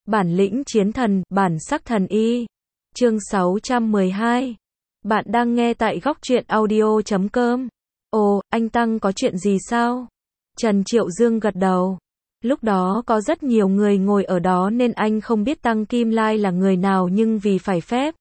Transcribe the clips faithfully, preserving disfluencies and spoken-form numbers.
Bản lĩnh chiến thần, bản sắc thần y. Chương sáu trăm mười hai. Bạn đang nghe tại góc truyện audio chấm com. Ồ, anh Tăng có chuyện gì sao? Trần Triệu Dương gật đầu. Lúc đó có rất nhiều người ngồi ở đó nên anh không biết Tăng Kim Lai là người nào, nhưng vì phải phép,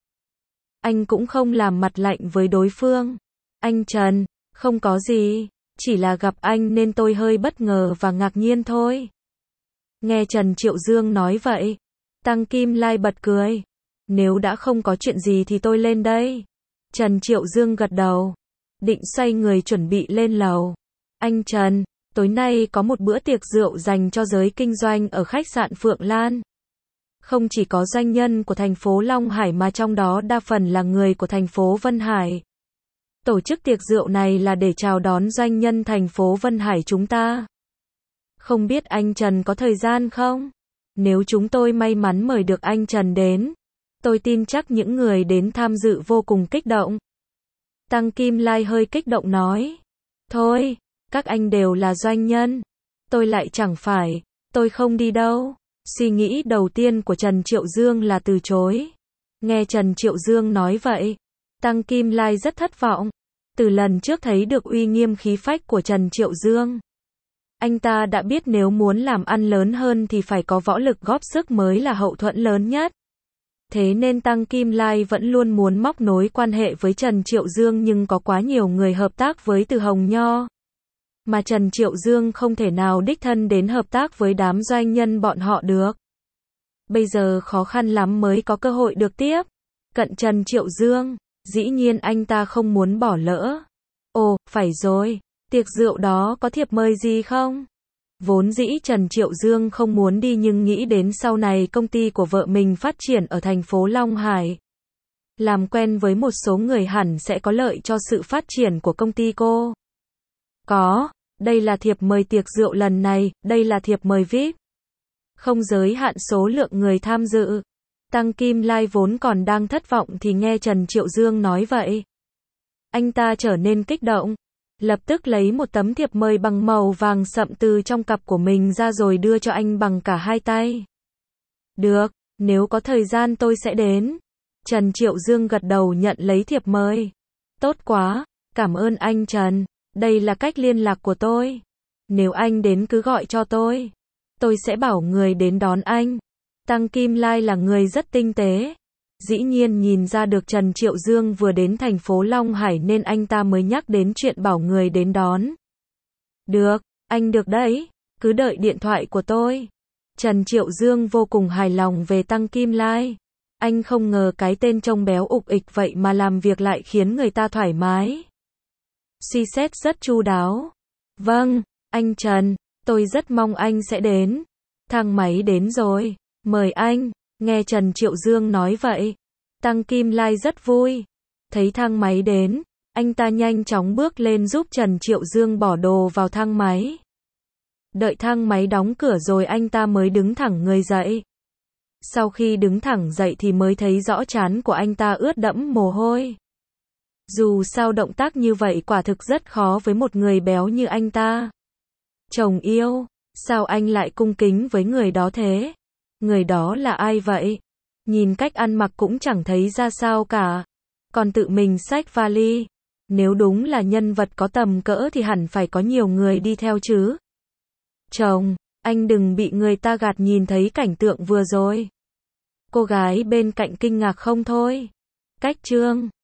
anh cũng không làm mặt lạnh với đối phương. Anh Trần, không có gì, chỉ là gặp anh nên tôi hơi bất ngờ và ngạc nhiên thôi. Nghe Trần Triệu Dương nói vậy, Tăng Kim Lai bật cười. Nếu đã không có chuyện gì thì tôi lên đây. Trần Triệu Dương gật đầu, định xoay người chuẩn bị lên lầu. Anh Trần, tối nay có một bữa tiệc rượu dành cho giới kinh doanh ở khách sạn Phượng Lan. Không chỉ có doanh nhân của thành phố Long Hải mà trong đó đa phần là người của thành phố Vân Hải. Tổ chức tiệc rượu này là để chào đón doanh nhân thành phố Vân Hải chúng ta. Không biết anh Trần có thời gian không? Nếu chúng tôi may mắn mời được anh Trần đến, tôi tin chắc những người đến tham dự vô cùng kích động. Tăng Kim Lai hơi kích động nói. Thôi, các anh đều là doanh nhân. Tôi lại chẳng phải, tôi không đi đâu. Suy nghĩ đầu tiên của Trần Triệu Dương là từ chối. Nghe Trần Triệu Dương nói vậy, Tăng Kim Lai rất thất vọng. Từ lần trước thấy được uy nghiêm khí phách của Trần Triệu Dương, anh ta đã biết nếu muốn làm ăn lớn hơn thì phải có võ lực góp sức mới là hậu thuẫn lớn nhất. Thế nên Tăng Kim Lai vẫn luôn muốn móc nối quan hệ với Trần Triệu Dương, nhưng có quá nhiều người hợp tác với Từ Hồng Nho, mà Trần Triệu Dương không thể nào đích thân đến hợp tác với đám doanh nhân bọn họ được. Bây giờ khó khăn lắm mới có cơ hội được tiếp cận Trần Triệu Dương, dĩ nhiên anh ta không muốn bỏ lỡ. Ồ, phải rồi, tiệc rượu đó có thiệp mời gì không? Vốn dĩ Trần Triệu Dương không muốn đi, nhưng nghĩ đến sau này công ty của vợ mình phát triển ở thành phố Long Hải, làm quen với một số người hẳn sẽ có lợi cho sự phát triển của công ty cô. Có, đây là thiệp mời tiệc rượu lần này, đây là thiệp mời vi ai pi. Không giới hạn số lượng người tham dự. Tăng Kim Lai vốn còn đang thất vọng thì nghe Trần Triệu Dương nói vậy, anh ta trở nên kích động. Lập tức lấy một tấm thiệp mời bằng màu vàng sậm từ trong cặp của mình ra rồi đưa cho anh bằng cả hai tay. Được, nếu có thời gian tôi sẽ đến. Trần Triệu Dương gật đầu nhận lấy thiệp mời. Tốt quá, cảm ơn anh Trần. Đây là cách liên lạc của tôi. Nếu anh đến cứ gọi cho tôi. Tôi sẽ bảo người đến đón anh. Tăng Kim Lai là người rất tinh tế. Dĩ nhiên nhìn ra được Trần Triệu Dương vừa đến thành phố Long Hải nên anh ta mới nhắc đến chuyện bảo người đến đón. Được, anh được đấy, cứ đợi điện thoại của tôi. Trần Triệu Dương vô cùng hài lòng về Tăng Kim Lai. Anh không ngờ cái tên trông béo ục ịch vậy mà làm việc lại khiến người ta thoải mái. Suy xét rất chu đáo. Vâng, anh Trần, tôi rất mong anh sẽ đến. Thang máy đến rồi, mời anh. Nghe Trần Triệu Dương nói vậy, Tăng Kim Lai rất vui. Thấy thang máy đến, anh ta nhanh chóng bước lên giúp Trần Triệu Dương bỏ đồ vào thang máy. Đợi thang máy đóng cửa rồi anh ta mới đứng thẳng người dậy. Sau khi đứng thẳng dậy thì mới thấy rõ trán của anh ta ướt đẫm mồ hôi. Dù sao động tác như vậy quả thực rất khó với một người béo như anh ta. Chồng yêu, sao anh lại cung kính với người đó thế? Người đó là ai vậy? Nhìn cách ăn mặc cũng chẳng thấy ra sao cả. Còn tự mình xách vali. Nếu đúng là nhân vật có tầm cỡ thì hẳn phải có nhiều người đi theo chứ. Chồng, anh đừng bị người ta gạt, nhìn thấy cảnh tượng vừa rồi. Cô gái bên cạnh kinh ngạc không thôi. Cách Trương,